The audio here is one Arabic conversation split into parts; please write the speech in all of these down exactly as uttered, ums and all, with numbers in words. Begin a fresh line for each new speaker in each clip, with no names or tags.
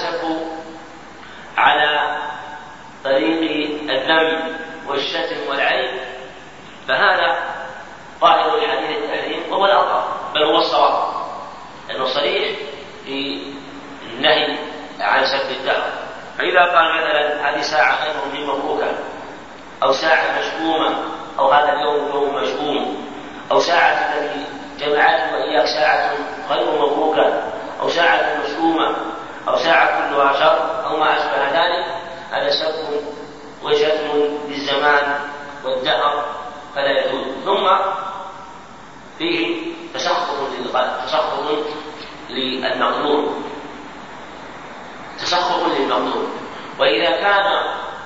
السب على طريق الذم والشتم والعيب فهذا ظاهر الحديث التحريم وهو الأظهر بل هو الصواب، لأنه صريح في النهي عن سب الدهر. فإذا قال مثلا هذه ساعة خير من مبروكة، أو ساعة مشؤومة، أو هذا اليوم يوم مشؤوم، أو ساعة التي جمعت وإياك ساعة خير مبروكة، أو ساعة مشؤومة، أو ساعة كلها شر، أو ما أشبه ذلك، هذا سب وشتم بالزمان والدهر فلا يجوز. ثم فيه تسخط للقلب، تسخط للمظلوم، تسخط للمظلوم. وإذا كان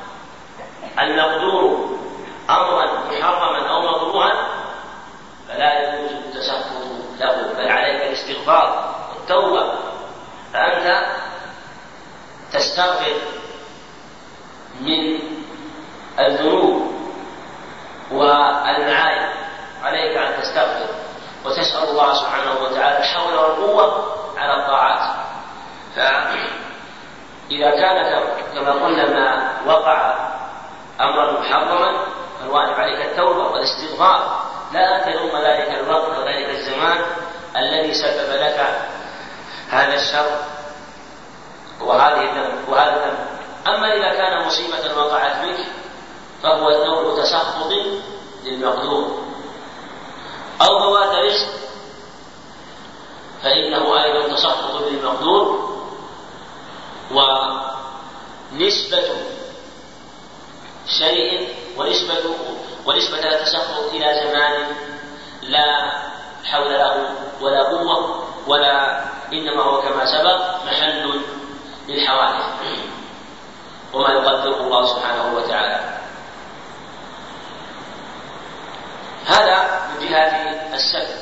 المقدور أمرا محرما أو مكروها فلا يجوز التسخط له، بل عليك الاستغفار والتوبة. فأنت تستغفر من الذنوب والمعايب، عليك أن تستغفر وتسأل الله سبحانه وتعالى الحول والقوة على الطاعات. فإذا كان كما قلنا ما وقع أمرا محرما فالواجب عليك التوبة والاستغفار، لا تلوم ذلك الوقت وذلك الزمان الذي سبب لك هذا الشر وهذه الذنب. أما إذا كان مصيبة وقعت بك فهو نوع تسخط للمقدور، أو فوات رزق فإنه أيضا تسخط للمقدور. ونسبة شيء ونسبة ونسبة التسخط إلى زمان لا حول له ولا قوة ولا، إنما هو كما سبق محل للحوادث وما يقدره الله سبحانه وتعالى. هذا من جهة السب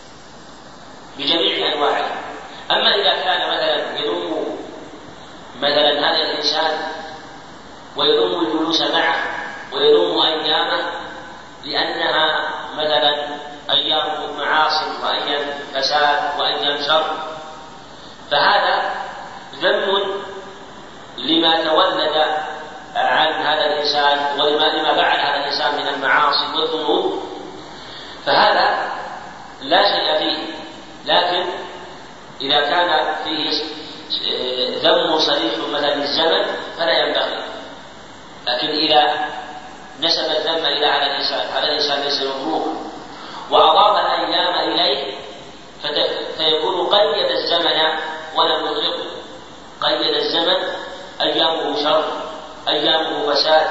بجميع أنواعه. أما إذا كان مثلا يذم مثلا هذا الإنسان ويذم الجلوس معه ويذم أيامه لأنها مثلا أيام معاصي وأيام فساد وأيام شر، فهذا ذم لما تولد عن هذا الإنسان ولما لما فعل هذا الإنسان من المعاصي والذنوب، فهذا لا شيء فيه. لكن إذا كان فيه ذم صريح مثلا الزمن فلا ينبغي. لكن إذا نسب الذم إلى هذا الإنسان، هذا الإنسان ليس مبروك، وأضاف الأيام إليه فيكون قيد الزمن ولم يطلقه، قيد الزمن أيامه شر أيامه فساد.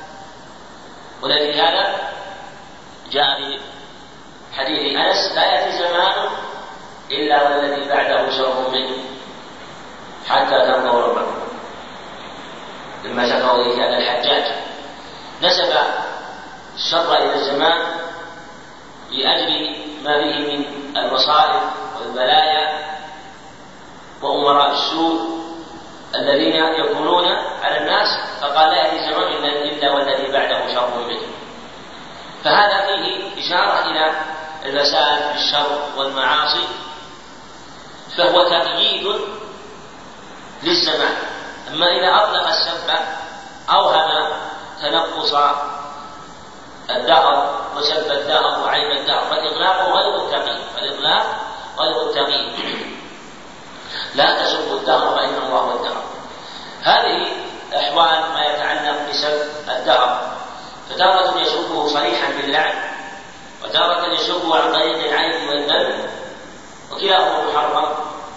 ولكن هذا جاء في حديث أنس لا يأتي زمان إلا والذي بعده شر منه حتى تلقوا ربكم، لما شكوا إليه هذا الحجاج نسب الشر إلى الزمان لأجل ما به من المصائب والبلايا وأمراء السوء الذين يكونون على الناس، فقال لا يأتي زمان إلا والذي بعده شر منه. فهذا فيه إشارة إلى الفساد بالشر والمعاصي، فهو تقييد للزمان. أما إذا أطلق السب أوهم تنقص الدهر وسب الدهر وعيب الدهر، فالإطلاق غير التقييد، فالإطلاق غير التقييد. لا تسبوا الدهر فإن الله هو الدهر. هذه أحوال ما يتعلق بسب الدهر، فتارة يسبه صريحا باللعن، وتارة يسبه عن طريق العيب والذم، وكلاهما محرم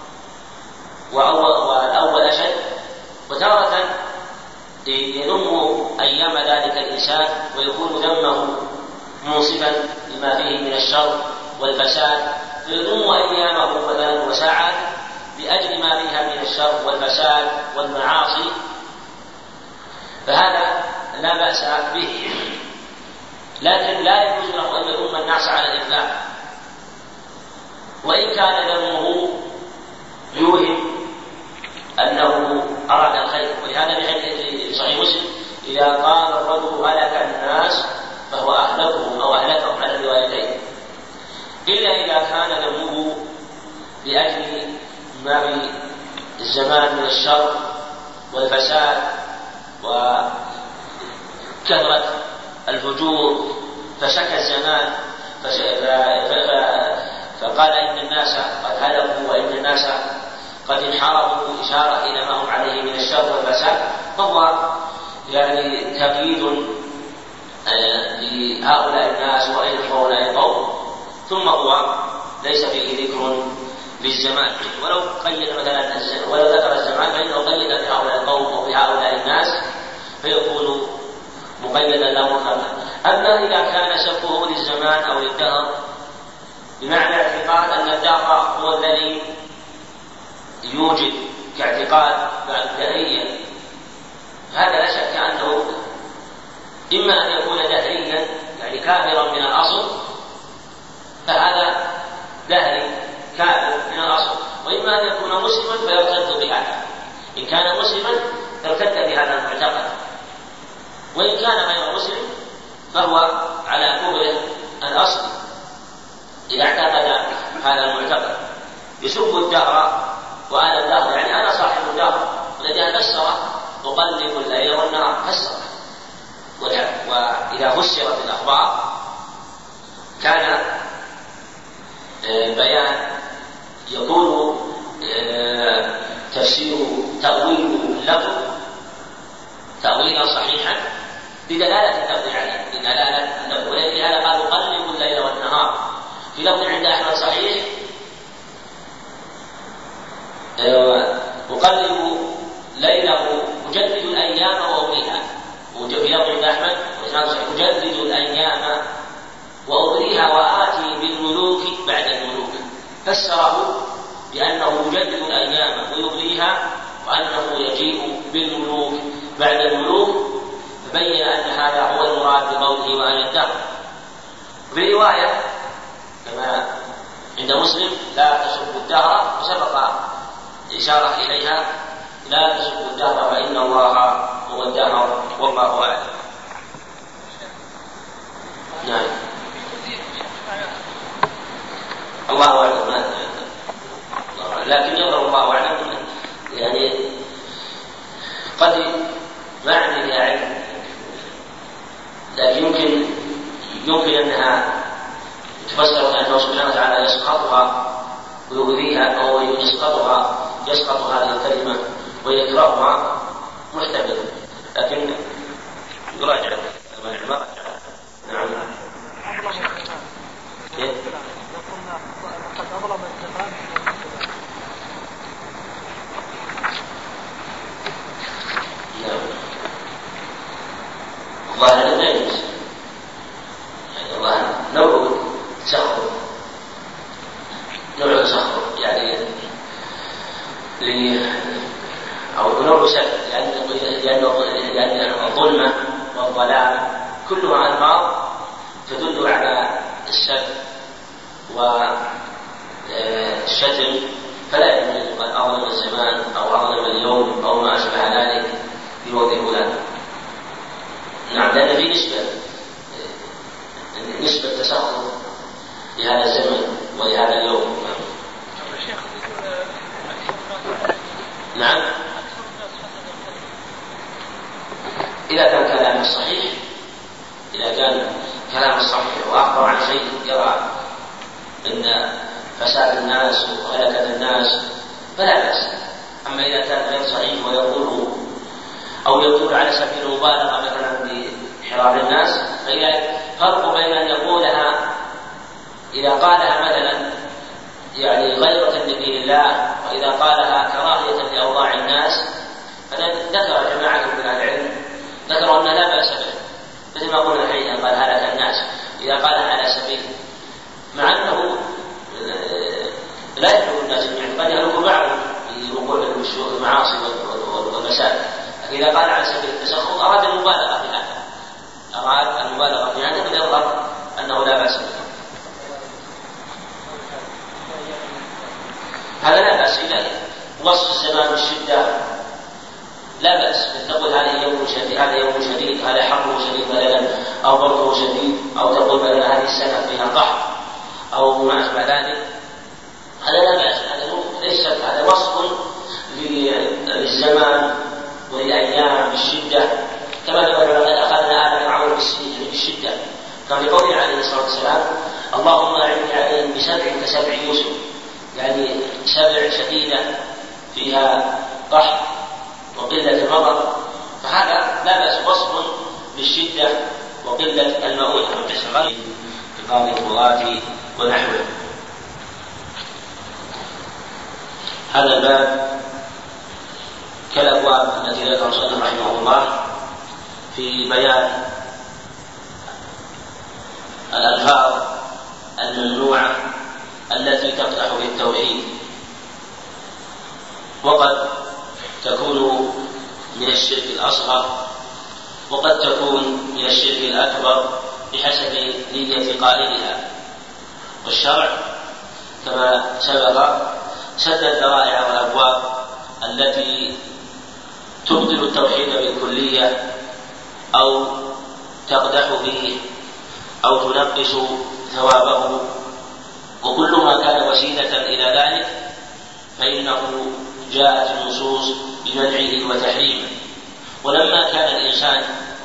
والأول أشد. وتارة يذم أيام ذلك الإنسان ويكون ذمه منصفا لما فيه من الشر والفساد، فيذم أيامه مثلا وساعات لأجل ما فيها من الشر والفساد والمعاصي، فهذا لا بأس به. لكن لا يجوز له أن يذم الناس على الإطلاق، وإن كان ذمه يوهم أنه أراد الخير. ولهذا في صحيح مسلم إذا قال الرجل هلك الناس فهو أهلكهم أو أهلكهم على الروايتين، إلا إذا كان ذمه لأجل ما في الزمان من الشر والفساد وكثرة الفجور، فشكى الزمان فقال إن الناس قد هلكوا وإن الناس قد انحرفوا، إشارة إلى ما هم عليه من الشر والفساد، فهو يعني تقييد لهؤلاء الناس وأين هؤلاء القوم، ثم هو ليس فيه ذكر للزمان، ولو قيد مثلا ولو ذكر الزمان فإنه قيد بهؤلاء القوم أو بهؤلاء الناس فيكون مقيدا له خلقا. أما إذا كان سبه للزمان أو للدهر بمعنى اعتقاد أن الدهر هو الذي يوجد كاعتقاد الدهرية، هذا لا شك أنه إما أن يكون دهريا يعني كافرا من الأصل، فهذا دهري كافر من الأصل، وإما أن يكون مسلما فيرتد بهذا. إن كان مسلما ارتد بهذا المعتقد، وإن كان غير مسلم فهو على كفر الأصل إذا اعتقد هذا المعتقد. يسب الدهر وأنا الدهر يعني أنا صاحب الدهر، والذي فسر أقلب الليل والنهار فسر، وإذا فسرت الأخبار كان بيان يكون تفسير تأويل اللفظ تأويلا صحيحا بدلالة اللفظ عليه، بدلالة اللفظ، ولهذا قال أقلب الليل والنهار. في لفظ عند أحمد صحيح أقلب ليله أجدد الأيام وأبريها، وفي لفظ عند أحمد أجدد الأيام وأبريها وآتي بالملوك بعد الملوك، فسره بأنه يجدد الأيام ويبريها وأنه يجيء بالملوك بعد الملوك، فبين أن هذا هو المراد بقوله وأنا الدهر. في رواية كما عند مسلم لا تسبوا الدهر، وسبق إشارة إليها لا تسبوا الدهر فإن الله هو الدهر والله أعلم. نعم الله أعلم، لكن يظهر الله أعلم يعني قد ما عندي لها علم، لكن يمكن يمكن أنها تفسر أنه سبحانه وتعالى يسقطها ويؤذيها أو يسقطها يسقط هذه الكلمة ويكرهها محتمل، لكن يراجع العبارة. نعم الله لا يجوز يعني الله نوع تسخر نوع تسخر يعني لي أو نوع سب لأن لأن الظلمة والضلال كلها ألفاظ تدل على السب والشتم، فلا يجوز قد أظلم الزمان أو أظلم اليوم أو ما أشبه ذلك بوضع فلان. نعم لأن في نسبة نسبة تسخر لهذا الزمن ولهذا اليوم. نعم إذا كان كلام الصحيح إذا كان كلام الصحيح وأخبر عن شيء يرى أن فساد الناس وهلكة الناس فلا بأس. أما إذا كان غير صحيح ويقوله أو يقول على سبيل المبالغة مثلا بحرام الناس، فإذا فرق بين أن يقولها إذا قالها مثلا يعني غيرة لدين الله وإذا قالها كراهية لأوضاع الناس، فذكر جماعة من العلم ذكروا أن لا بأس به، مثل ما قلنا الحين قال هلك الناس إذا قالها على سبيل، مع أنه لا يحب الناس يعني قد يهلك بعضهم لوقوع المعاصي والفساد، إذا قال على سبيل التسخط أراد المبالغة في هذا أراد المبالغة في هذا فيظهر أنه لا بأس به. هذا لا بأس إليه. وصف الزمان والشدة لا بأس، تقول هذا يوم شديد هذا يوم شديد هذا حر شديد مثلا أو برد شديد، أو تقول مثلا هذه السنة فيها قحط أو ما أشبه ذلك، هذا لا بأس، هذا ليس هذا وصف للزمان ولأيام الشدة، كما لقد أخذنا آل فرعون بالشدة، كما في قوله عليه الصلاة والسلام: اللهم أعني عليهم بسبع كسبع يوسف، يعني سبع شديدة فيها قحط وقلة المطر، فهذا لا بأس وصف بالشدة وقلة المؤونة والتشغل بقاضي القضاة ونحوه. هذا الباب كالأبواب التي ذكر المصنف رحمه الله في بيان الألفاظ الممنوعة التي تقدح بالتوحيد، وقد تكون من الشرك الأصغر وقد تكون من الشرك الأكبر بحسب نية قائلها، والشرع كما سبق سد الذرائع والأبواب التي تبطل التوحيد بالكلية أو تقدح به أو تنقص ثوابه، وكل ما كان وسيلة إلى ذلك فإنه جاءت النصوص بمنعه وتحريمه. ولما كان الإنسان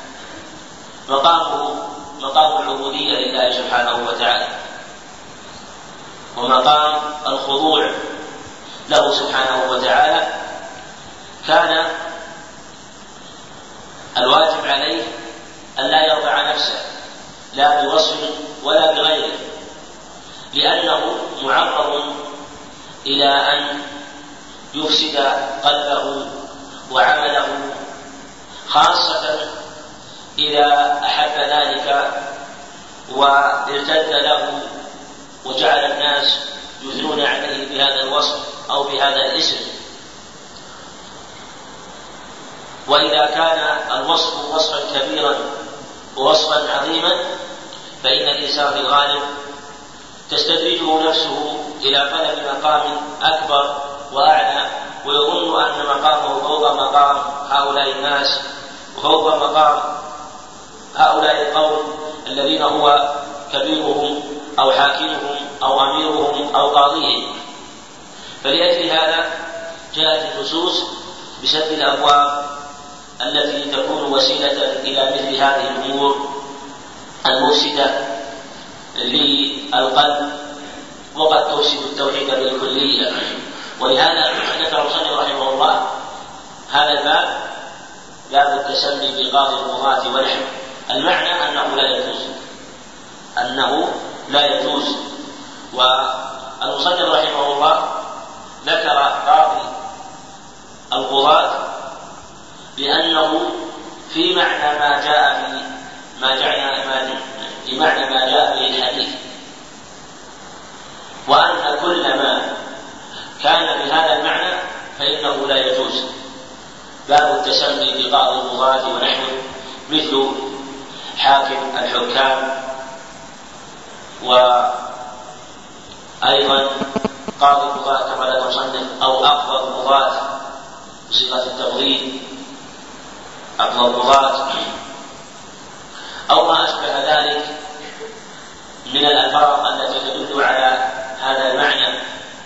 مقامه مقام العبودية لله سبحانه وتعالى ومقام الخضوع له سبحانه وتعالى، كان الواجب عليه أن لا يرضع نفسه لا بوصف ولا بغيره، لأنه معرض إلى أن يفسد قلبه وعمله، خاصة إذا أحب ذلك وارتد له وجعل الناس يثنون عليه بهذا الوصف أو بهذا الاسم. وإذا كان الوصف وصفا كبيرا ووصفا عظيما فإن الإنسان في الغالب تستدرجه نفسه إلى طلب مقام أكبر وأعلى، ويظن أن مقامه فوق مقام هؤلاء الناس وفوق مقام هؤلاء القوم الذين هو كبيرهم أو حاكمهم أو أميرهم أو قاضيهم. فلأجل هذا جاءت النصوص بسد الأبواب التي تكون وسيلة إلى مثل هذه الأمور المفسدة للقلب وقد تفسد التوحيد بالكلية. ولهذا ذكر المصنف رحمه الله هذا الباب باب التسمي بقاضي القضاة ونحوه. المعنى أنه لا يجوز أنه لا يجوز والمصنف رحمه الله ذكر قاضي القضاة لأنه في معنى ما جاء في ما جاء في معنى ما جاء به الحديث، وأن كل ما كان بهذا المعنى فإنه لا يجوز. باب التسمي بقاضي القضاة ونحوه مثل حاكم الحكام، وأيضا قاضي القضاة كما لا تصنف أو أقضى القضاة بصيغة التفضيل أقضى القضاة أو ما أشبه ذلك من الألفاظ التي تدل على هذا المعنى.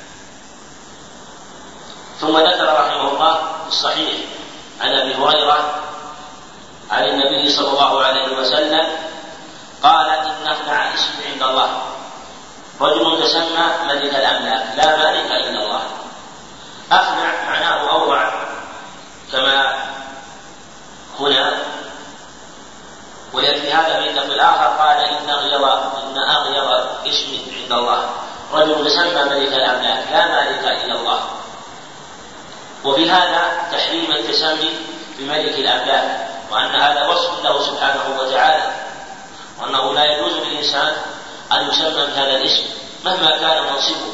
ثم ذكر رحمه الله في الصحيح عن أبي هريرة عن النبي صلى الله عليه وسلم قال: إن أخنع اسم عند الله رجل تسمى ملك الأملاك لا مالك إلا الله. أخنع معناه أوضع كما هنا، ولأجل هذا في اللفظ الآخر قال: إن أغيظ إن أغيظ اسم عند الله رجل تسمى ملك الأملاك لا مالك إلا الله. وفي هذا تحريم التسمي بملك الأملاك، وأن هذا وصف له سبحانه وتعالى، وأنه لا يجوز للإنسان أن يسمى بهذا الاسم مهما كان منصبه،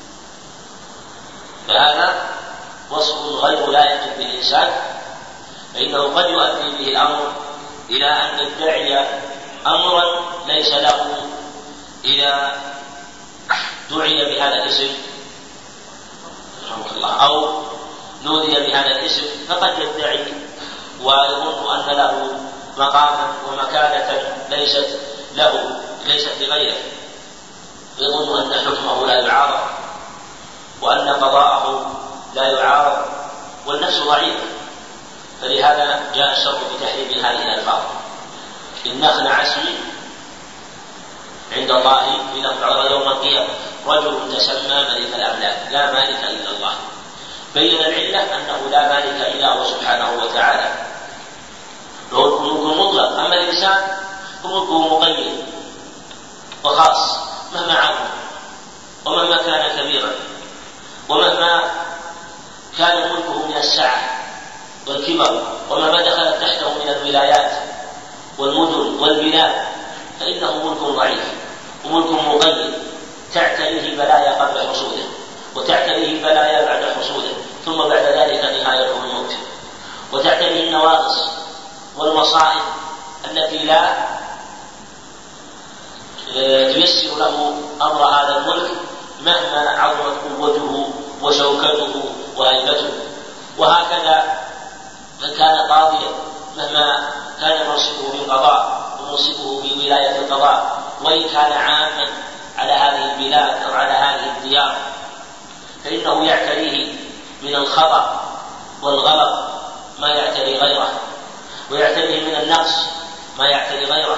فهذا وصف غير لائق بالإنسان، فإنه قد يؤدي به الأمر إلى أن يدعي أمرا ليس له إذا دعي بهذا الاسم أو نودي بهذا الاسم فقد يدعي ويظن أن له مقاما ومكانة ليست له ليست لغيره، يظن أن حكمه لا يعارض وأن قضاءه لا يعارض، والنفس ضعيفة، فلهذا جاء الشرع بتحريم هذه الألفاظ. إن أخنع اسمي عند الله إنه يعرض يوم القيامة رجل تسمى ملك الأملاك لا مالك إلا الله. بين العلة أنه لا مالك إلا هو سبحانه وتعالى، له الملك المطلق، أما الإنسان فملكه مقيد وخاص مهما عظم ومهما كان كبيرا ومهما كان ملكه من السعة والكبر ومهما دخلت تحته من الولايات والمدن والبلاد فإنه ملك ضعيف وملك مقيد تعتريه بلايا قبل حصوله وتعتريه بلايا بعد حصوله، ثم بعد ذلك نهايته الموت، وتعتريه النواقص والمصائب التي لا تيسر له أمر هذا الملك مهما عظمت قوته وشوكته وهيبته. وهكذا من كان قاضيا مهما كان منصبه بالقضاء ومنصبه بولاية القضاء وإن كان عاما على هذه البلاد أو على هذه الديار فإنه يعتريه من الخطأ والغلط ما يعتري غيره، ويعتريه من النقص ما يعتري غيره،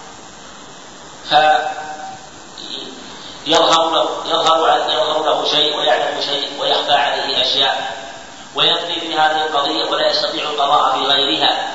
فيظهر له, يظهر يظهر له شيء ويعلم شيء ويخفى عليه أشياء ويقضي في هذه القضية ولا يستطيع القضاء في غيرها.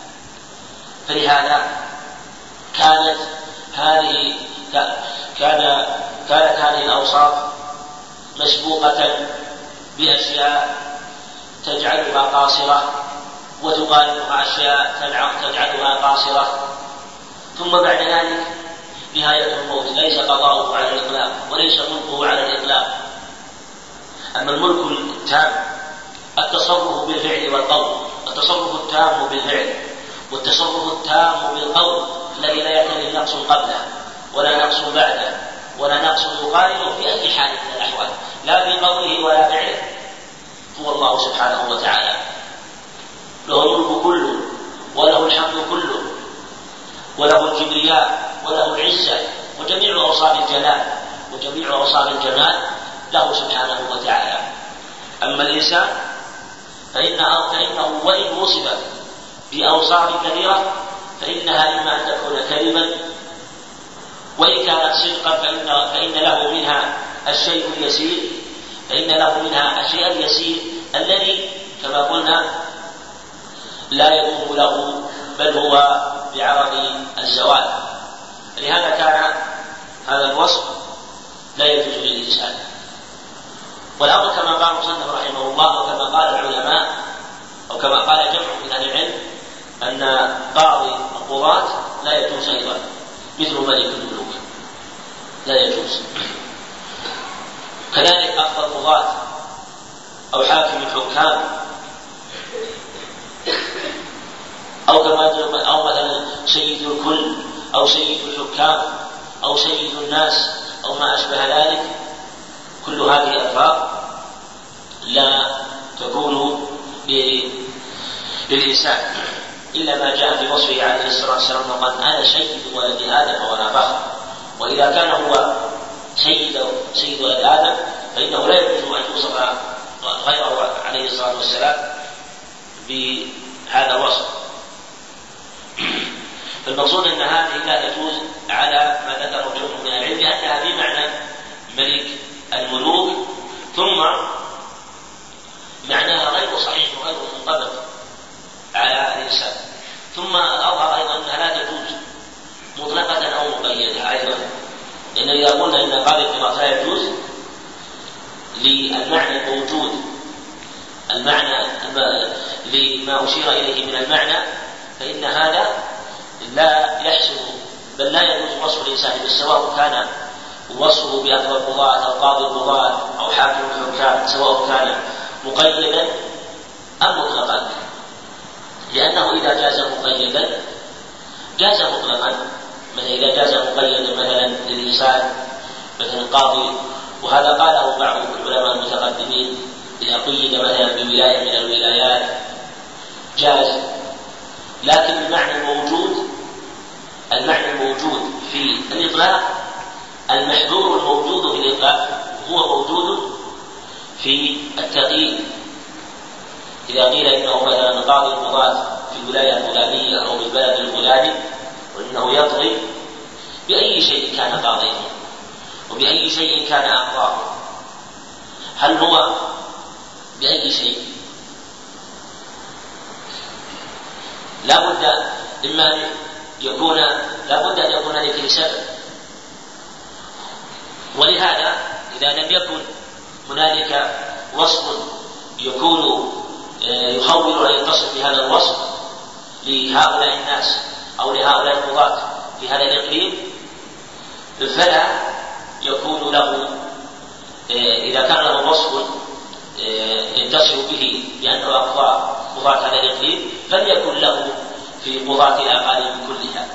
فلهذا كانت هذه كان كانت هذه الأوصاف مسبوقة بأشياء تجعلها قاصرة وتقارنها أشياء تجعلها قاصرة، ثم بعد ذلك نهاية الموت ليس قضاؤه على الإطلاق وليس ملكه على الإطلاق. أما الملك التام التصرف بالفعل والقول، التصرف التام بالفعل والتصرف التام بالقول الذي لا يعتري نقص قبله ولا نقص بعده ولا نقص يقارنه في أي حال من الأحوال لا في قوله ولا فعله، هو الله سبحانه وتعالى له الملك كله وله الحمد كله وله الكبرياء وله العزة وجميع أوصاف الجلال وجميع أوصاف الجمال له سبحانه وتعالى. أما الإنسان فإنه, فإنه وإن وصف بأوصاف كثيرة فإنها إما أن تكون كذبا وإن كانت صدقا فإن, فإن له منها الشيء اليسير فإن له منها الشيء اليسير الذي كما قلنا لا يدوم له بل هو بعرض الزوال. لهذا كان هذا الوصف لا يجوز للإنسان. والأمر كما قال المصنف رحمه الله وكما قال العلماء أو كما قال جمع من أهل العلم أن قاضي القضاة لا يجوز أيضا مثل ملك الملوك لا يجوز. كذلك أخذ القضاة أو حاكم الحكام أو كما أو مثلا سيد الكل أو سيد الحكام أو سيد الناس أو ما أشبه ذلك، كل هذه الألفاظ لا تكون للإنسان إلا ما جاء في وصفه عليه الصلاة والسلام وقال أنا سيد ولد آدم وأنا فخر. وإذا كان هو سيد سيد ولد آدم فإنه لا يجوز أن يوصف غيره عليه الصلاة والسلام بهذا الوصف. فالمقصود أن هذه لا تجوز على ما ذكره جمهور من العلم لأنها بمعنى ملك الملوك، ثم معناها غير صحيح وغير منطبق على الإنسان. ثم أظهر أيضا أنها لا تجوز مطلقة أو مقيدة أيضا، لأن إذا قلنا أن قاضي القضاء لا يجوز للمعنى الموجود المعنى لما أشير إليه من المعنى فإن هذا لا يحسن بل لا يجوز وصف الإنسان سواء كان وصفه بأفضل القضاة أو قاضي القضاة أو حاكم الحكام سواء كان مقيدا أم مطلقا، لأنه إذا جاز مقيدا جاز مطلقا. مثلا إذا جاز مقيدا مثلا للإنسان مثلا قاضي، وهذا قاله بعض العلماء المتقدمين إذا قيد مثلا بولاية من الولايات جاز، لكن المعنى الموجود المعنى الموجود في الإطلاق المحذور الموجود في الإطلاق هو موجود في التقييد. إذا قيل إنه مثلا قاضي القضاة في الولاية الفلانية أو بالبلد الفلاني وإنه يقضي بأي شيء كان قاضيه وبأي شيء كان أقضاه، هل هو بأي شيء؟ لا بد إما يكون لا بد أن يكون لكل سبب، ولهذا إذا لم يكن هنالك وصف يكون يحول أن يتصف بهذا الوصف لهؤلاء الناس أو لهؤلاء القضاة في هذا الإقليم، فلا يكون له إذا كان له وصف يتصف به بأنه أقضى قضاة هذا الإقليم فليكن له في قضاة الأقاليم كلها،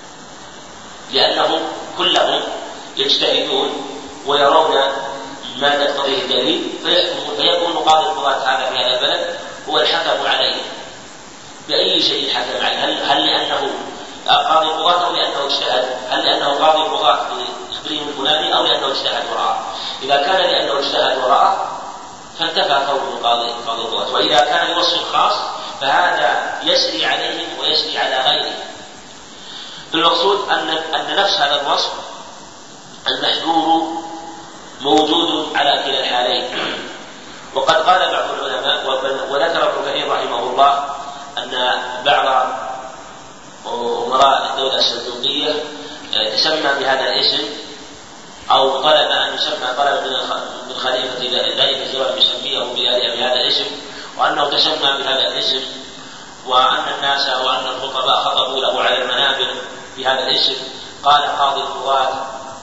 لأنهم كلهم يجتهدون ويرون ما تقتضيه الدليل فيحكمون، فيكون قاضي القضاة هذا في هذا البلد هو الحكم عليه بأي شيء حكم عليه، هل, هل لأنه قاضي القضاة أو لأنه اجتهد؟ هل لأنه قاضي القضاة في الإقليم الفلاني أو لأنه اجتهد وراءه؟ إذا كان لأنه اجتهد وراءه فانتفى كونه قاضي قاضي القضاة، وإذا كان لوصف خاص فهذا يسري عليهم ويسري على غيرهم. المقصود أن أن نفس هذا الوصف المحذور موجود على كلا الحالين. وقد قال بعض العلماء وذكر ابن كثير رحمه الله أن بعض أمراء الدولة السلجوقية تسمى بهذا الاسم أو طلب أن يسمى طلب من خليفة ذلك الزمان يسميه بهذا الاسم، وأنه تسمى بهذا الاسم، وأن الناس وأن الخطباء خطبوا له على المنابر بهذا الاسم. قال قاضي القضاة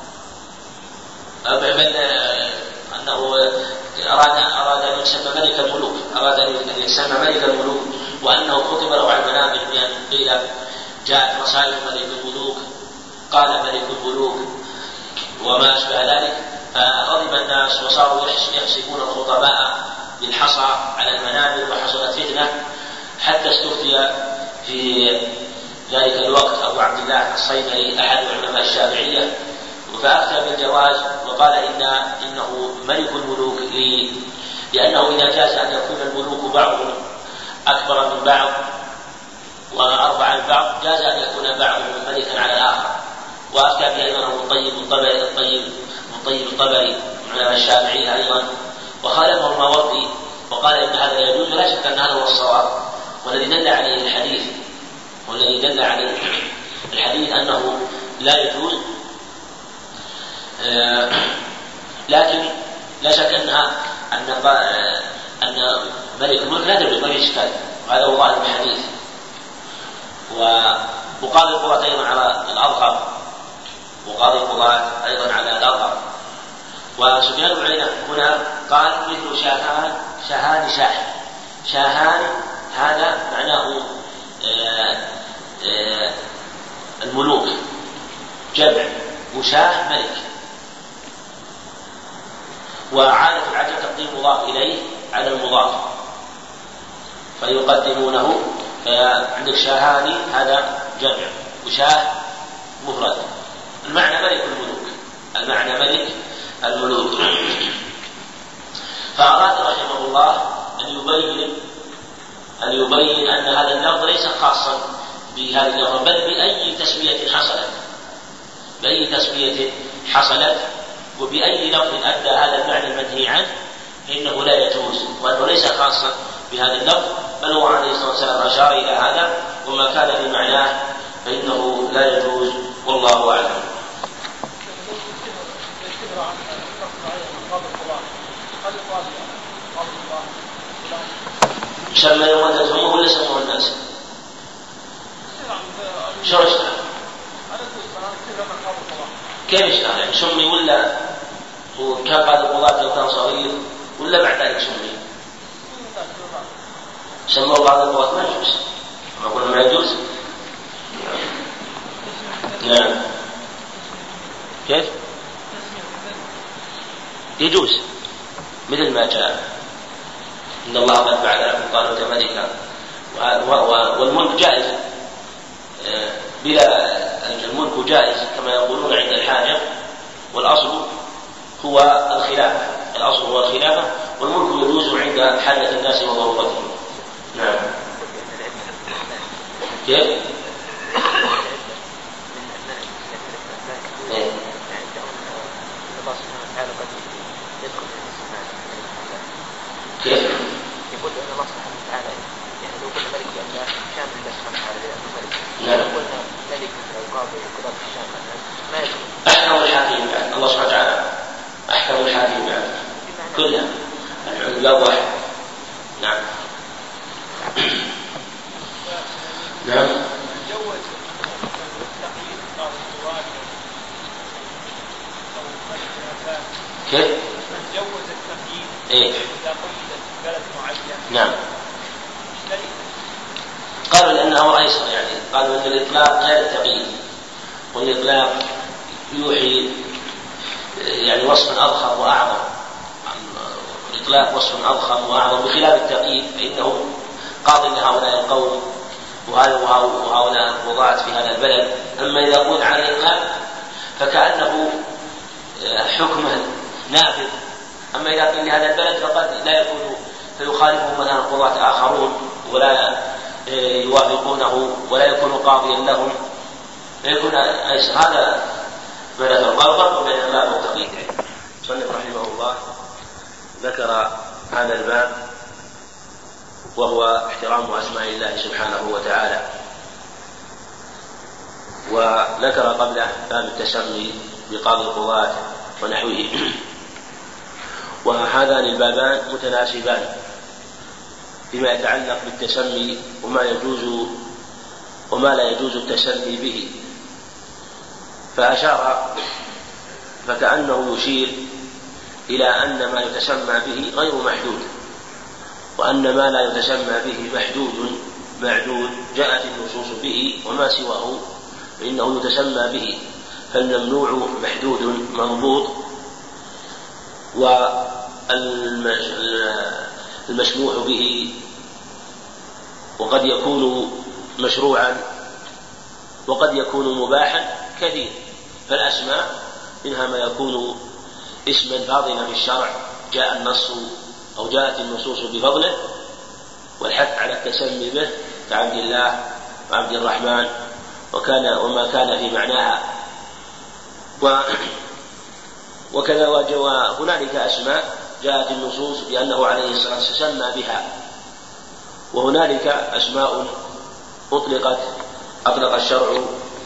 بل أنه أراد أراد أن يسمى ملك الملوك، أراد أن يسمى ملك الملوك، وأنه خطب له على المنابر بأن قيل جاءت رسائل ملك الملوك، قال ملك الملوك وما أشبه ذلك، فغضب الناس وصاروا يحسبون الخطباء بالحصى على المنابر وحصلت فتنة، حتى استفتي في ذلك الوقت أبو عبد الله الصيمري أحد علماء الشافعية فأفتى بالجواز وقال إن إنه ملك الملوك لأنه إذا جاز أن يكون الملوك بعضهم أكبر من بعض وأربع من بعض جاز أن يكون بعضهم ملكا على الآخر. وأفتى به أيضا الطيب الطبري الطيب الطيب الطبري علماء الشافعية أيضا، وخالفه الماوردي وقال إن هذا لا يجوز، ولا شك أن هذا هو الصواب والذي دل عليه الحديث والذي دل عليه الحديث أنه لا يجوز. آه لكن لا شك أنها أن أن ملك الملك لا تجوز، ما في إشكال، وهذا هو ظاهر الحديث. وقاضي القضاة أيضا على الأظهر، وقاضي القضاة أيضا على الأظهر. وسفيان بن عيينة هنا قال مثل شاهان شاهان شاه شاهان هذا معناه آه آه الملوك جمع، وشاه ملك. وعادة العجب تقديم مضاف إليه على المضاف فيقدمونه، فعندك شاهاني هذا جمع وشاه مفرد، المعنى ملك الملوك، المعنى ملك الملوك. فأراد رحمه الله أن يبين أن يبين أن هذا اللفظ ليس خاصا بهذه اللفظ بل بأي تسمية حصلت بأي تسمية حصلت وبأي لفظ أدى هذا المعنى المنهي عنه إنه لا يجوز، وأنه ليس خاصا بهذا اللفظ، بل هو عليه الصلاة والسلام أشار إلى هذا، وما كان في معناه فإنه لا يجوز، والله أعلم. سمى يوم تزمه ولا سموه الناس؟ شو اشتغل؟ كيف اشتغل؟ يعني سمي ولا وكان بعد القضاة لو كان صغير ولا بعد ذلك سمي؟ سموه بعض القضاة ما يجوز، ما قلنا ما يجوز؟ نعم. كيف؟ يجوز مثل ما جاء إن الله قد بعث لكم طالوت ملكا، والملك جائز بلا الملك جائز كما يقولون عند الحاجة، والأصل هو الخلافة الأصل هو الخلافة والملك يجوز عند حاجة الناس وضرورتهم. كيف؟ كيف؟
يقول أن الله سبحانه وتعالى يعني لو قلنا ملك لأن شامل الله سبحانه وتعالى لأنه ملك، لو قلنا ملك مثل القاضي وقضاة الشام ما يجوز.
أحكم الحاكم بعد الله سبحانه وتعالى أحكم الحاكم بعد كلها لا واحد. نعم. نعم. كيف؟
جوز التقييد
إيه؟
إذا قيدت بلد معين.
نعم. قالوا لأن الأمر أيسر، يعني قالوا أن الإطلاق غير التقييد، والإطلاق يوحي يعني وصف أضخم وأعظم، الإطلاق وصف أضخم وأعظم بخلاف التقييد فإنه قاضي لهؤلاء القوم وهؤلاء القضاة في هذا البلد. أما إذا قلت عن الإطلاق فكأنه حكمه نافذ، أما إذا قيل لهذا البلد فقد لا يكون فيخالفه مثلا قضاة آخرون ولا يوافقونه ولا يكون قاضيا لهم فيكون هذا ما ذكر. قال فرق بين الباب والتقييد. المصنف رحمه الله ذكر هذا الباب وهو احترام أسماء الله سبحانه وتعالى، وذكر قبله باب التسمي بقاضي القضاة ونحوه، وهذان البابان متناسبان فيما يتعلق بالتسمي وما يجوز وما لا يجوز التسمي به. فأشار فكأنه يشير إلى أن ما يتسمى به غير محدود، وأن ما لا يتسمى به محدود معدود جاءت النصوص به، وما سواه فإنه يتسمى به، فالممنوع محدود منضوط، والمسموح به وقد يكون مشروعا وقد يكون مباحا كثير. فالأسماء منها ما يكون اسما فاضلا في الشرع جاء النص أو جاءت النصوص بفضله والحث على التسمي به كعبد الله وعبد الرحمن وكان وما كان في معناها، وكذا وهنالك أسماء جاءت النصوص بأنه عليه الصلاة والسلام سمى بها، وهنالك أسماء أطلقت أطلق الشرع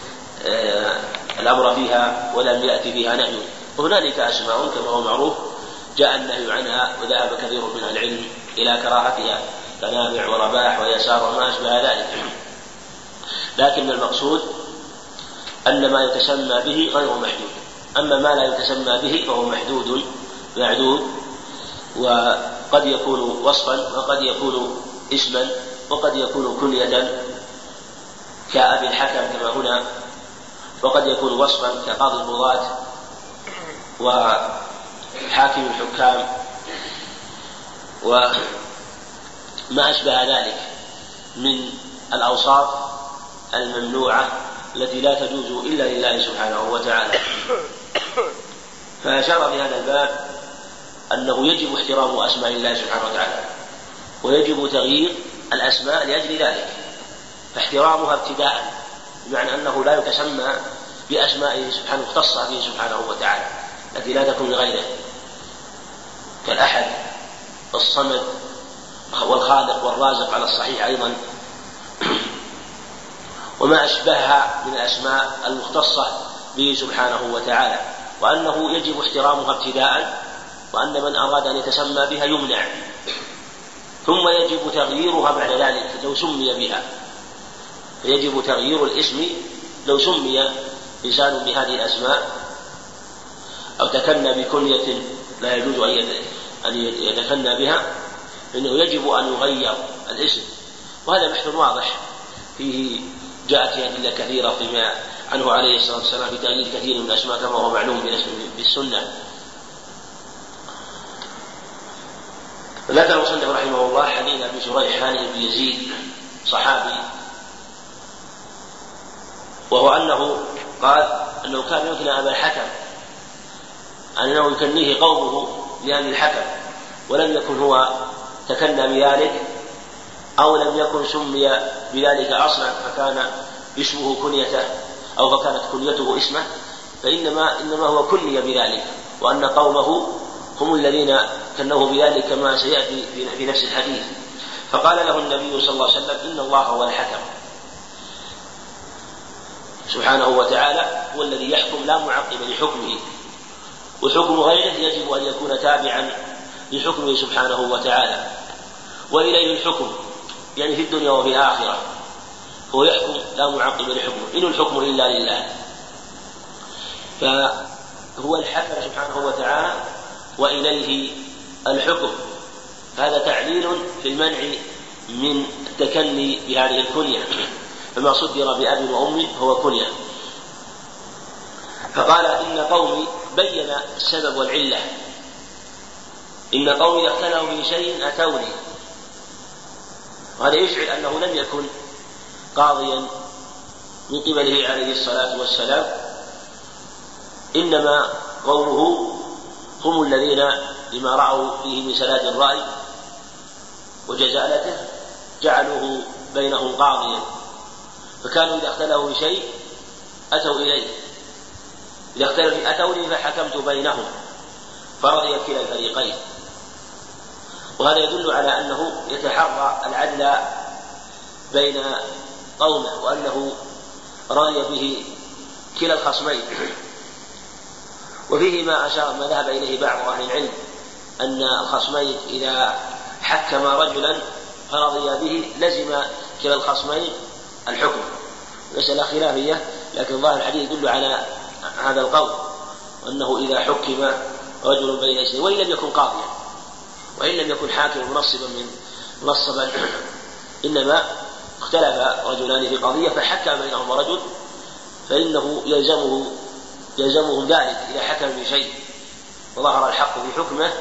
الأمر فيها ولم يأتي بها نهي، وهنالك أسماء كما هو معروف جاء النهي عنها وذهب كثير من العلم إلى كراهتها كنافع ورباح ويسار وما أشبه ذلك. لكن المقصود أن ما يتسمى به غير محدود، أما ما لا يتسمى به فهو محدود معدود، وقد يكون وصفا وقد يكون اسما وقد يكون كنية كأبي الحكم كما هنا، وقد يكون وصفا كقاضي القضاة وحاكم الحكام وما أشبه ذلك من الأوصاف الممنوعة التي لا تجوز إلا لله سبحانه وتعالى. فأشار في هذا الباب أنه يجب احترام أسماء الله سبحانه وتعالى، ويجب تغيير الأسماء لأجل ذلك، فاحترامها ابتداء بمعنى أنه لا يتسمى بأسمائه سبحانه مختصة به سبحانه وتعالى التي لا تكون لغيره كالأحد والصمد والخالق والرازق على الصحيح أيضا، وما أشبهها من الأسماء المختصة به سبحانه وتعالى، وأنه يجب احترامها ابتداء، وأن من أراد أن يتسمى بها يمنع، ثم يجب تغييرها بعد ذلك لو سمي بها، فيجب تغيير الاسم لو سمي إنسان بهذه الأسماء أو تكنى بكنية لا يجوز أن يتكنى بها، فإنه يجب أن يغير الاسم، وهذا بحث واضح فيه جاءت أدلة كثيرة فيما عنه عليه الصلاة والسلام في تغيير كثير من الأسماء كما هو معلوم بالسنة. ذكر المصنف رحمه الله حديث أبي شريح هانئ بن يزيد صحابي، وهو أنه قال أنه كان يكنى أبا الحكم، أنه يكنيه قومه لأبي الحكم، ولم يكن هو تكنى بذلك
أو لم يكن سمي بذلك أصلا فكان اسمه كنيته أو فكانت كنيته اسمه، فإنما إنما هو كني بذلك، وأن قومه هم الذين كنوه بذلك كما سيأتي في نفس الحديث. فقال له النبي صلى الله عليه وسلم: إن الله هو الحكم سبحانه وتعالى، هو الذي يحكم لا معقب لحكمه، وحكم غيره يجب أن يكون تابعا لحكمه سبحانه وتعالى، وإليه الحكم يعني في الدنيا وفي الآخرة، هو يحكم لا معقب لحكمه، إن الحكم إلا لله. فهو الحكم سبحانه وتعالى وإليه الحكم. هذا تعليل في المنع من التكني بهذه الكنية، فما صدر بأب وأم هو كنية. فقال: إن قومي بين السبب والعلة، إن قومي اختلوا في شيء أتوني، وهذا يشعر أنه لم يكن قاضيا من قبله عليه الصلاة والسلام، إنما قومه هم الذين لما رأوا فيه من سداد الرأي وجزالته جعلوه بينهم قاضيا، فكانوا إذا اختلفوا في شيء أتوا إليه، إذا اختلفوا أتوني فحكمت بينهم، فرضي كلا الفريقين. وهذا يدل على أنه يتحرى العدل بين قومه، وأنه رضي به كلا الخصمين. وفيه ما أشار ما ذهب إليه بعض أهل العلم، أن الخصمين إذا حكم رجلا فرضي به لزم كلا الخصمين الحكم. مسألة خلافية، لكن ظاهر الحديث يدل على هذا القول، وأنه إذا حكم رجل بين يديه وإن لم يكن قاضيا وإن لم يكن حاكما منصبا من منصبا، إنما اختلف رجلان في قضية فحكم بينهما رجل، فإنه يلزمه يلزمهم ذلك إذا حكم بشيء وظهر الحق في حكمه،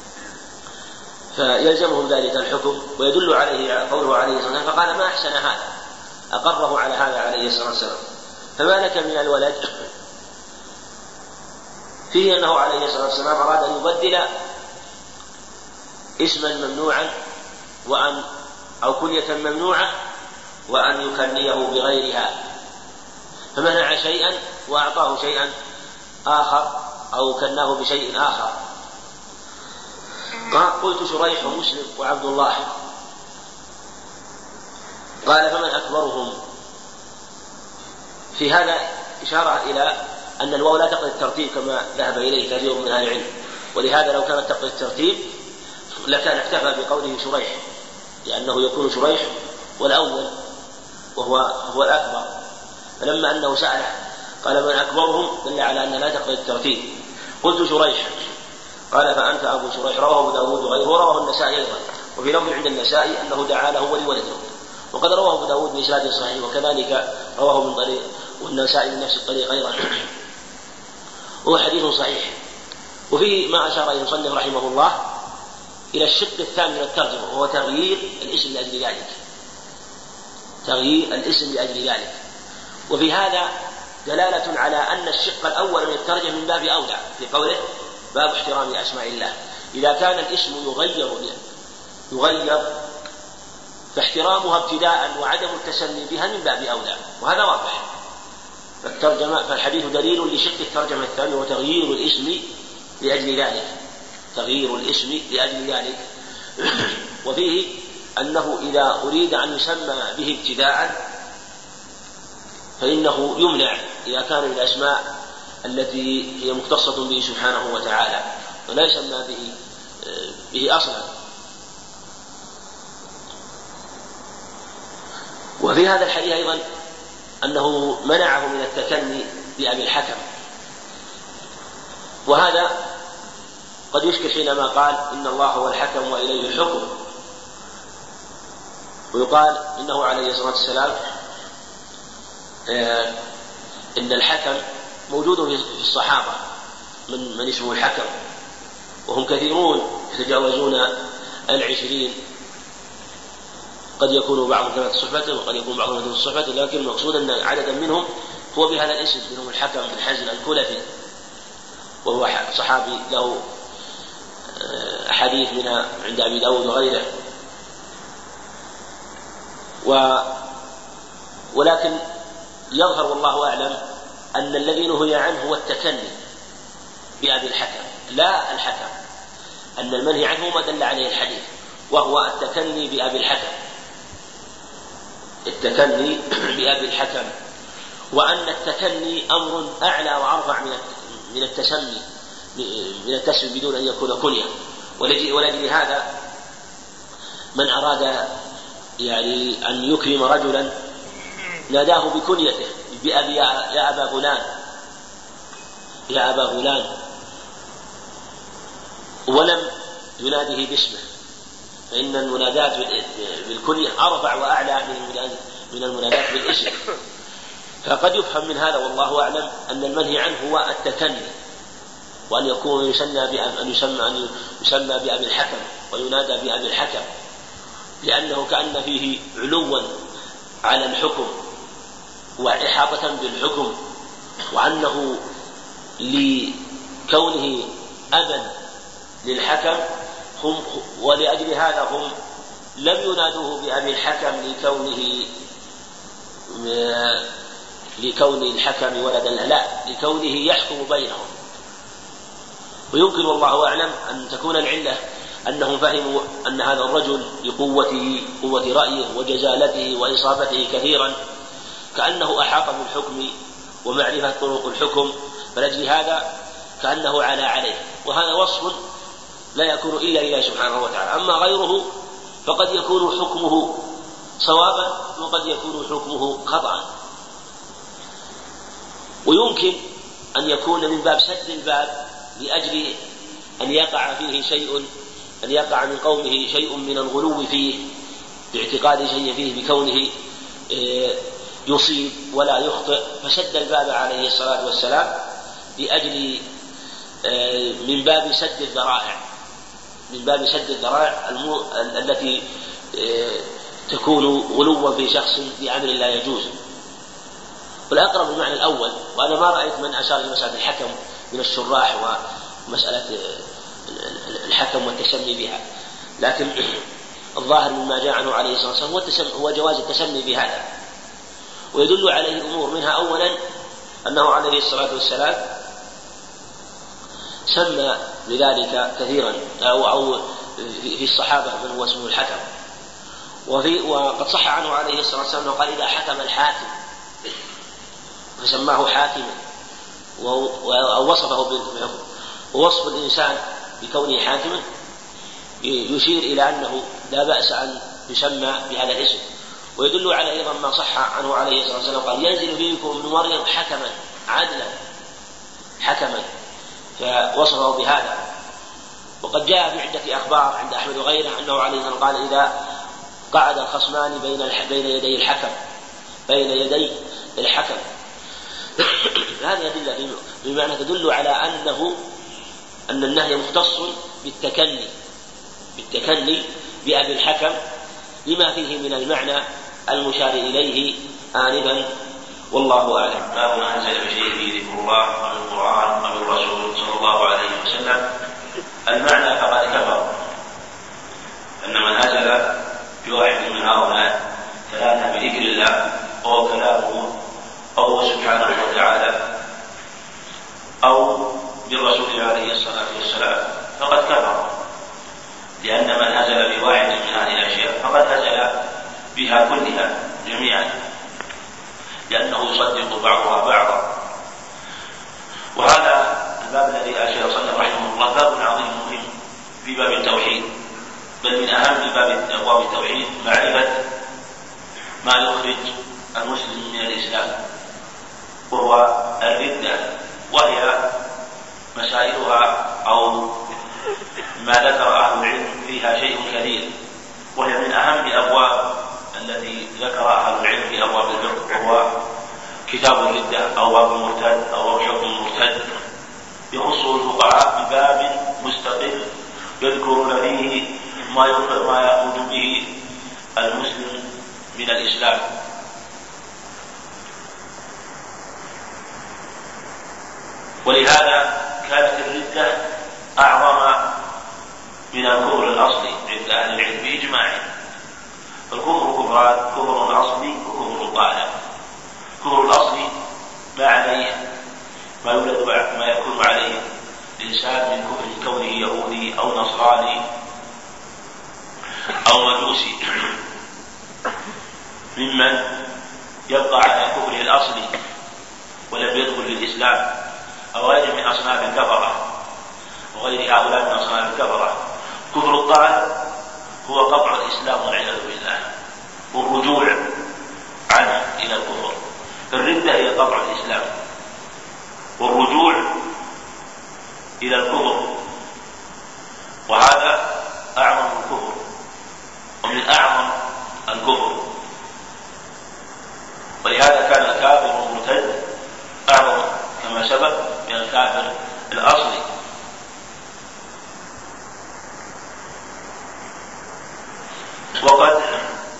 فيلزمهم ذلك الحكم. ويدل عليه قوله عليه الصلاة والسلام: فقال: ما أحسن هذا، أقره على هذا عليه الصلاة والسلام. فما لك من الولد؟ فيه أنه عليه الصلاة والسلام أراد أن يبدل اسما ممنوعا وأن أو كنية ممنوعة وأن يكنيه بغيرها، فمنع شيئا وأعطاه شيئا آخر أو كناه بشيء آخر. قلت: شريح ومسلم وعبد الله. قال: فمن أكبرهم؟ في هذا إشارة إلى أن الواو لا تقتضي الترتيب كما ذهب إليه كثير من أهل العلم، ولهذا لو كانت تقتضي الترتيب لكان اكتفى بقوله شريح، لأنه يكون شريح والأول وهو هو الأكبر. فلما أنه سأله قال: من أكبرهم؟ دل على أن لا تقتضي الترتيب. قلت: شريح. قال: فأنت أبو شريح. رواه أبو داود وغيره، رواه النسائي أيضا، وفي لفظ عند النسائي أنه دعا له ولولده، وقد رواه أبو داود بإسناد صحيح، وكذلك رواه من طريق والنسائي من نفس الطريق أيضا، وهو حديث صحيح. وفيه ما أشار إليه المصنف رحمه الله إلى الشق الثاني من الترجمة، وهو تغيير الاسم لأجل ذلك، تغيير الاسم لأجل ذلك. وفي هذا دلالة على أن الشق الأول من الترجمة من باب أولى في قوله: باب احترام أسماء الله. إذا كان الاسم يغير يغير فاحترامها ابتداء وعدم التسمي بها من باب أولى، وهذا واضح. فالترجمة فالحديث دليل لشق الترجمة الثانية، وتغيير الاسم لأجل ذلك، تغيير الاسم لأجل ذلك. وفيه أنه إذا أريد أن يسمى به ابتداء فإنه يمنع إذا كان من الأسماء التي هي مختصة به سبحانه وتعالى، ولا يسمى به به أصلا. وفي هذا الحديث أيضا أنه منعه من التكني بأبي الحكم، وهذا قد يشكل حينما قال: إن الله هو الحكم وإليه الحكم، ويقال إنه عليه الصلاة والسلام آه إن الحكم موجود في الصحابة من من اسمه الحكم، وهم كثيرون يتجاوزون العشرين، قد يكون بعضهم ثلاث صحبة وقد يكون بعضهم ثلاث صحبة، لكن المقصود أن عددا منهم هو بهذا الاسم، منهم الحكم بن حزن الكلفي، وهو صحابي له أحاديث منها عند أبي داود وغيره. و ولكن يظهر والله أعلم أن الذي نهي عنه هو التكني بأبي الحكم لا الحكم، أن المنهي عنه ما دل عليه الحديث وهو التكني بأبي الحكم، التكني بأبي الحكم، وأن التكني أمر أعلى وأرفع من التسمي من التسمي بدون أن يكون كنية. ولأجل هذا من أراد يعني أن يكرم رجلا ناداه بكنيته بأبي يا أبا فلان يا أبا فلان ولم يناده باسمه، فإن المنادات بالكنية أرفع وأعلى من المنادات بالاسم. فقد يفهم من هذا والله أعلم أن المنهي عنه هو التكني، وأن يكون يسمى أن يسمى أن يسمى بأبي الحكم وينادى بأبي الحكم، لأنه كأن فيه علوا على الحكم وإحاطة بالحكم، وأنه لكونه أبا للحكم هم، ولأجل هذا هم لم ينادوه بأبي الحكم لكونه لكون الحكم ولدا، لا، لكونه يحكم بينهم. ويمكن والله أعلم أن تكون العلة أنهم فهموا أن هذا الرجل بقوته قوة رأيه وجزالته وإصابته كثيرا كأنه أحاط بالحكم ومعرفة طرق الحكم، فلأجل هذا كأنه على عليه، وهذا وصف لا يكون إلا لله سبحانه وتعالى. أما غيره فقد يكون حكمه صوابا وقد يكون حكمه خطأ. ويمكن أن يكون من باب سد الباب لأجل أن يقع فيه شيء أن يقع من قومه شيء من الغلو فيه باعتقاد شيء فيه بكونه يصيب ولا يخطئ، فسد الباب عليه الصلاة والسلام لأجل من باب سد الذرائع من باب سد الذرائع التي تكون غلوا في شخص بأمر لا يجوز. والأقرب المعنى الأول، وأنا ما رأيت من أشار إلى مسألة الحكم من الشراح ومسألة الحكم والتسمي بها، لكن الظاهر مما جاء عنه عليه الصلاة والسلام هو جواز التسمي بهذا، ويدل عليه الأمور منها أولا أنه عليه الصلاة والسلام سمى بذلك كثيرا أو, أو في الصحابة من هو اسمه الحكم، وفي وقد صح عنه عليه الصلاة والسلام قال إذا حكم الحاكم فسماه حاكما ووصفه بالحكم. ووصف الإنسان بكونه حاكما يشير إلى أنه لا بأس أن يسمى بهذا الاسم. ويدل على أيضا ما صح عنه عليه الصلاة والسلام قال ينزل فيكم ابن مريم حكما عدلا حكما، فوصفه بهذا. وقد جاء في عدة أخبار عند أحمد وغيره أنه عليه الصلاة والسلام قال إذا قعد الخصمان بين بين يدي الحكم بين يدي الحكم هذه أدلة بمعنى تدل على أنه أن النهي مختص بالتكني بالتكني بأبي الحكم لما فيه من المعنى المشار إليه آنفا، والله أعلم.
باب ما نزل بشيء ذكر الله أو القرآن أو الرسول صلى الله عليه وسلم. المعنى فقد كفر، أن من نزل بواحد من هؤلاء ثلاثة بذكر الله أو كلامه أو سبحانه وتعالى أو بالرسول عليه الصلاة والسلام فقد كفر، لأن من هزل بواحد من هذه الأشياء فقد هزل بها كلها جميعا، لأنه يصدق بعضها بعضا. وهذا الباب الذي أشار صلى رحمه الله باب عظيم مهم في باب التوحيد، بل من أهم باب أبواب التوحيد معرفة ما يخرج المسلم من الإسلام، وهو الردة، وهي مسائلها أو ما ذكر أهل العلم فيها شيء كثير، وهي من أهم الأبواب التي ذكر أهل العلم في أبواب الفقه، وهو كتاب الردة أو باب المرتد أو حكم المرتد، يخصه الفقهاء بباب مستقل يذكرون فيه ما يخرج به المسلم من الإسلام. ولهذا كانت الردة أعظم من الكفر الأصلي عند أهل العلم بإجماع،
فالكفر كفران: كفر أصلي وكفر طالع. كفر الأصلي ما عليه ما يولد ما يكون عليه الإنسان من كفر كونه يهودي أو نصراني أو مجوسي، ممن يبقى على كفره الأصلي ولم يدخل في الإسلام، أو غيره من أصناف الكفرة وغير هؤلاء من أصناف الكفرة. كفر الطالع هو قطع الإسلام والعياذ بالله والرجوع عنه إلى الكفر. الردة هي قطع الإسلام والرجوع إلى الكفر، وهذا أعظم الكفر ومن أعظم الكفر. ولهذا كان الكافر المرتد أعظم كما سبق من الكافر الأصلي. وقد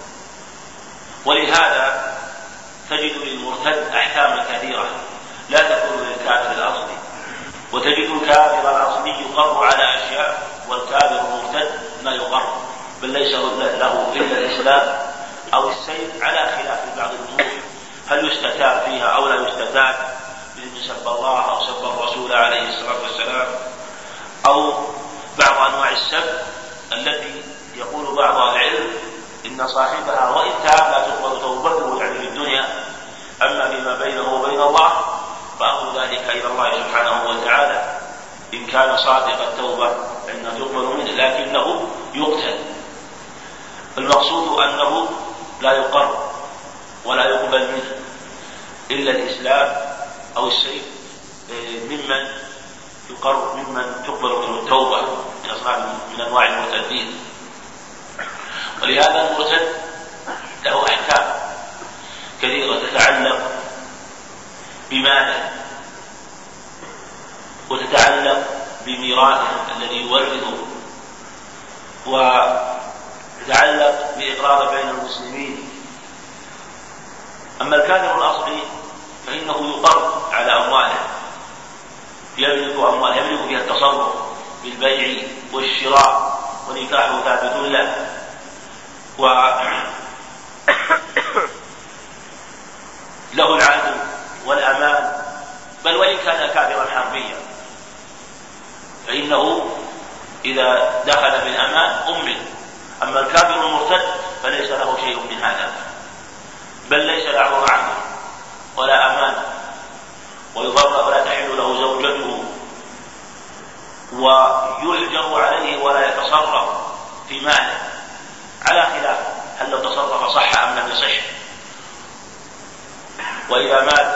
ولهذا تجد للمرتد أحكام كثيرة لا تكون للكافر الأصلي، وتجد الكافر الأصلي يقر على أشياء والكافر المرتد ما يقر، بل ليس له إلا الإسلام أو السيف، على خلاف بعض الأمور هل يستتاب فيها أو لا يستتاب، من سب الله أو سب الرسول عليه الصلاة والسلام، أو بعض أنواع السب التي يقول بعض العلم إن صاحبها وإن تاب لا تقبل توبته يعني في الدنيا، أما فيما بينه وبين الله فأمر ذلك إلى الله سبحانه وتعالى إن كان صادق التوبة فإنها تقبل منه، لكنه يقتل. المقصود أنه لا يقر ولا يقبل منه إلا الإسلام أو السيف، ممن يقر ممن تقبل منه التوبة من أنواع المرتدين. ولهذا المرتد له أحكام كثيرة تتعلق بماله وتتعلق بميراثه الذي يورثه، وتتعلق بإقرار بين المسلمين. أما الكافر الأصلي فإنه يقر على أمواله، يملك أمواله يملك فيها التصرف بالبيع والشراء، ونكاحه ثابت له، وله العدل والأمان، بل وإن كان كافرا حربيا فإنه إذا دخل بالأمان أمن. أما الكافر المرتد فليس له شيء من هذا، بل ليس له عهد ولا أمان، ويضرب ولا تحل له زوجته، ويحجر عليه ولا يتصرف في ماله، على خلاف هل لو تصرف صح أم لم يصح. وإذا مات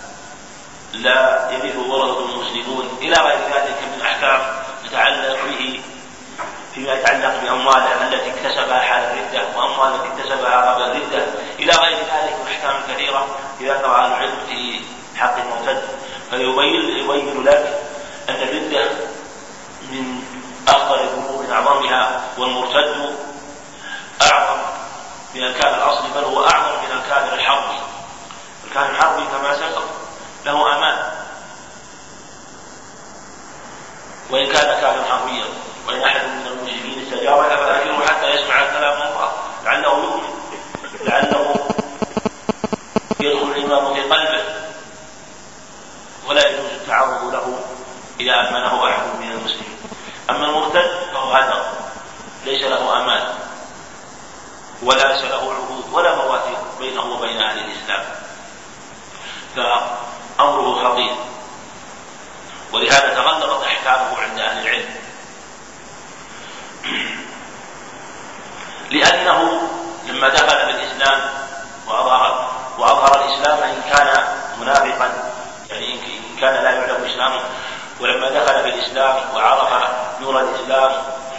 لا يرثه ورثة المسلمون إلى غير ذلك من أحكام تتعلق به فيما يتعلق بأمواله التي اكتسبها حال الردة وأمواله التي اكتسبها قبل الردة إلى غير ذلك من أحكام كثيرة إذا ذكرها العلم في حق المرتد. فيبين لك أن الردة من أخطر الذنوب من أعظمها، والمرتد أعظم من الكافر الأصلي، بل هو أعظم من الكافر الحربي. الكافر الحربي كما سبق له أمان، وإن كان كافرا حربيا، وإن أحد من المشركين استجاب فأجره حتى يسمع الكلام مرة لعله يؤمن، لعله يدخل الإيمان في قلبه، ولا يجوز التعرض له إذا أمنه أحد من المسلمين. أما المرتد فهو هدر، ليس له أمان ولا ليس له عهود ولا مواثيق بينه وبين أهل الإسلام، فأمره خطير. ولهذا تغلظت أحكامه عند أهل العلم، لأنه لما دخل بالإسلام وأظهر, وأظهر الإسلام إن كان منافقا، يعني إن كان لا يعلم إسلامه، ولما دخل بالإسلام وعرف نور الإسلام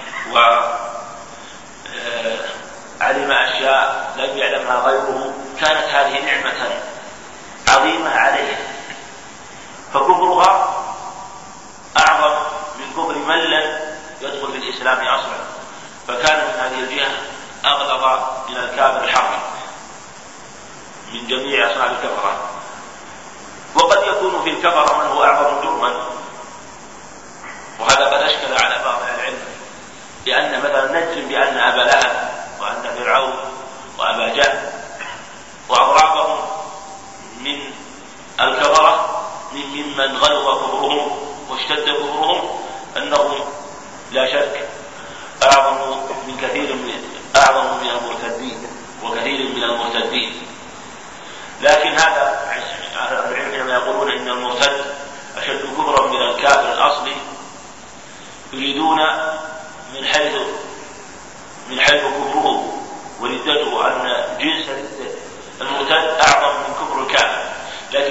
وعلم أشياء لم يعلمها غيره، كانت هذه نعمة عظيمة عليه، فكفرها أعظم من كفر من لم يدخل في الإسلام أصلا، فكان من هذه الجهة أغلظ من الكافر الحربي من جميع أصناف الكفرة. وقد يكون في الكفرة من هو أعظم جرما، وهذا قد أشكل على بعض العلم، لأن مثلا نجزم بأن أبا لهب وأن فرعون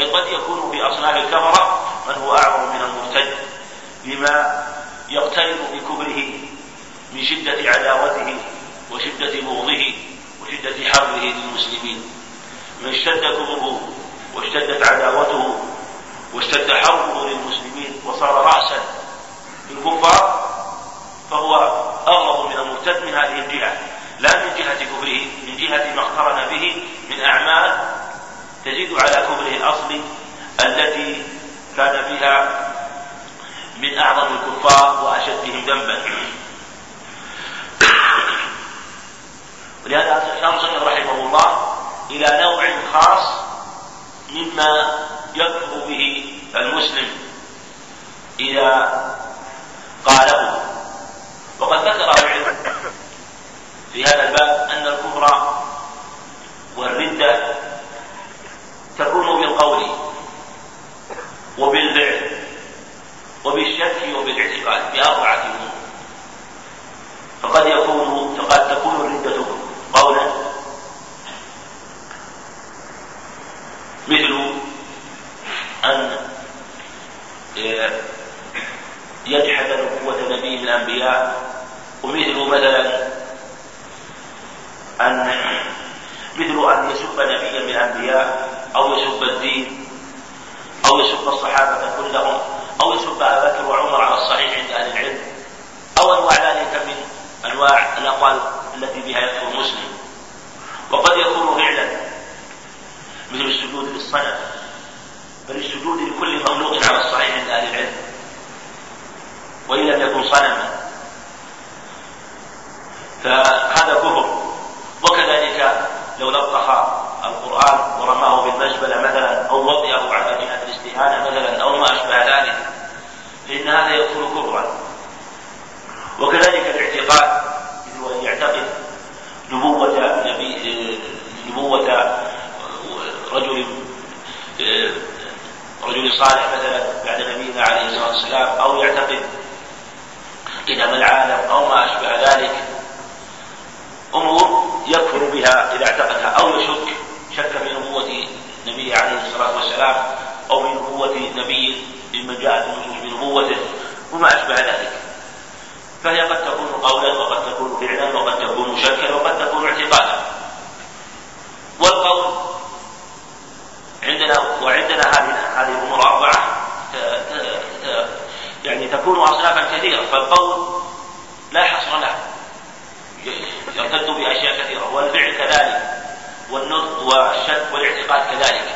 بل قد يكون في أصناف الكفرة من هو أعظم من المرتد لما يقترن بكفره من شدة عداوته وشدة بغضه وشدة حربه للمسلمين. من اشتد كفره واشتدت عداوته واشتد حربه للمسلمين وصار رأسا للكفار فهو أغلظ من المرتد من هذه الجهة، لا من جهة كفره، من جهة ما اقترن به من أعمال تزيد على كفره الأصلي التي كان فيها من أعظم الكفار وأشدهم ذنبا. ولهذا أشار المصنف رحمه الله إلى نوع خاص مما يكفر به المسلم إذا قاله. وقد ذكر العلم في هذا الباب أن الكفر والردة تكون بالقول وبالفعل وبالشك وبالاعتقاد بأربعة أمور. فقد يكون فقد تكون الردة قولا مثل أن يجحد نبوة نبي من الأنبياء، ومثل مثلا أن مثل أن يسب نبيا من الأنبياء أو يسب الدين أو يسب الصحابة كلهم أو يسب أبا بكر وعمر على الصحيح عند أهل العلم أو أنواع ذلك من أنواع الأقوال التي بها يكفر المسلم. وقد يكون فعلا مثل السجود للصنم، بل السجود لكل مخلوق على الصحيح عند أهل العلم وإن لم يكن صنما فهذا كفر. وكذلك لو لطخ القرآن ورماه بالمزبلة مثلا أو وضعه على جهة الاستهانة مثلا أو ما أشبه ذلك فإن هذا يكون كفرا. وكذلك الاعتقاد مثل أن يعتقد نبوة نبي نبوة رجل رجل صالح مثلا بعد نبينا عليه الصلاة والسلام أو يعتقد قدم العالم أو ما أشبه ذلك، أمور يكفر بها إذا اعتقدها أو يشك شك في نبوة النبي عليه الصلاة والسلام أو في نبوة نبي ممن جاءت النصوص بنبوته وما أشبه ذلك. فهي قد تكون قولا وقد تكون فعلا وقد تكون شكا وقد تكون اعتقادا. والقول عندنا وعندنا هذه هذه الأمور أربعة يعني تكون أصنافا كثيرة، فالقول لا حصر له يرتد بأشياء كثيرة، والفعل كذلك والنطق والشك والاعتقاد كذلك.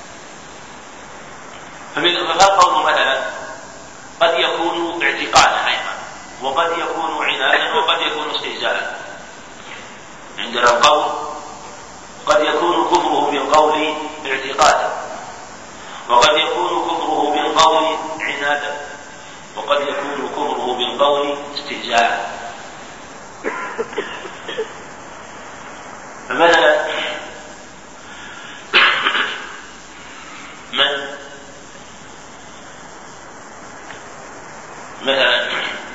فالقول مثلا قد يكون اعتقادا أيضا وقد يكون عنادا وقد يكون استهزاء. عندنا القول قد يكون كفره بالقول اعتقادا وقد يكون كفره بالقول عنادا وقد يكون كفره بالقول استهزاء. فمثلا من مثلا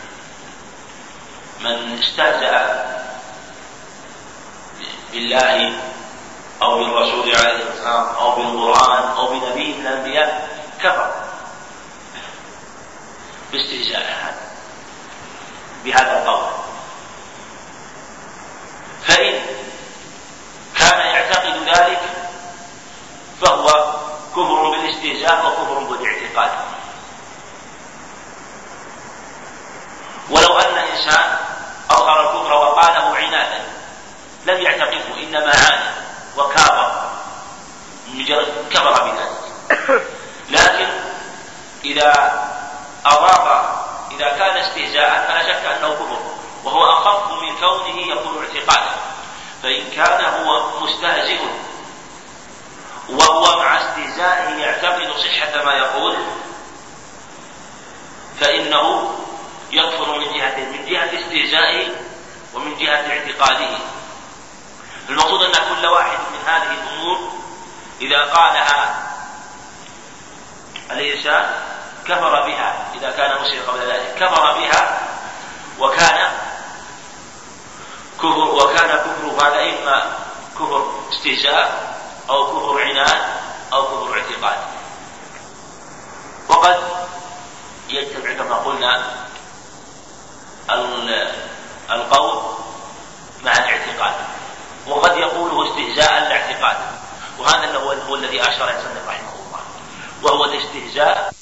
من استهزأ بالله أو بالرسول عليه السلام أو بالقرآن أو بنبي من الأنبياء كفر باستهزاء بهذا القول. فإن كان يعتقد ذلك فهو كفر بالاستهزاء وكفر بالاعتقاد. ولو أن إنسان أظهر الكفر وقاله عنادا لم يعتقده إنما عانى وكابر كبر بذلك، لكن إذا أضاف إذا كان استهزاء فلا شك أنه كفر وهو أخف من كونه يكون اعتقادا. فإن كان هو مستهزئ وهو مع استهزائه يعتقد صحة ما يقول فإنه يكفر من جهة من جهة استهزائه ومن جهة اعتقاده. المقصود أن كل واحد من هذه الأمور إذا قالها الإنسان كفر بها إذا كان مسلما قبل ذلك كفر بها وكان كفر وكان كفر هذا إما كفر استهزاء أو كفر عناد أو كفر اعتقاد. يجتمع كما قلنا القول مع الاعتقاد، وقد يقوله استهزاء الاعتقاد، وهذا هو الذي أشار المصنف رحمه الله، وهو الاستهزاء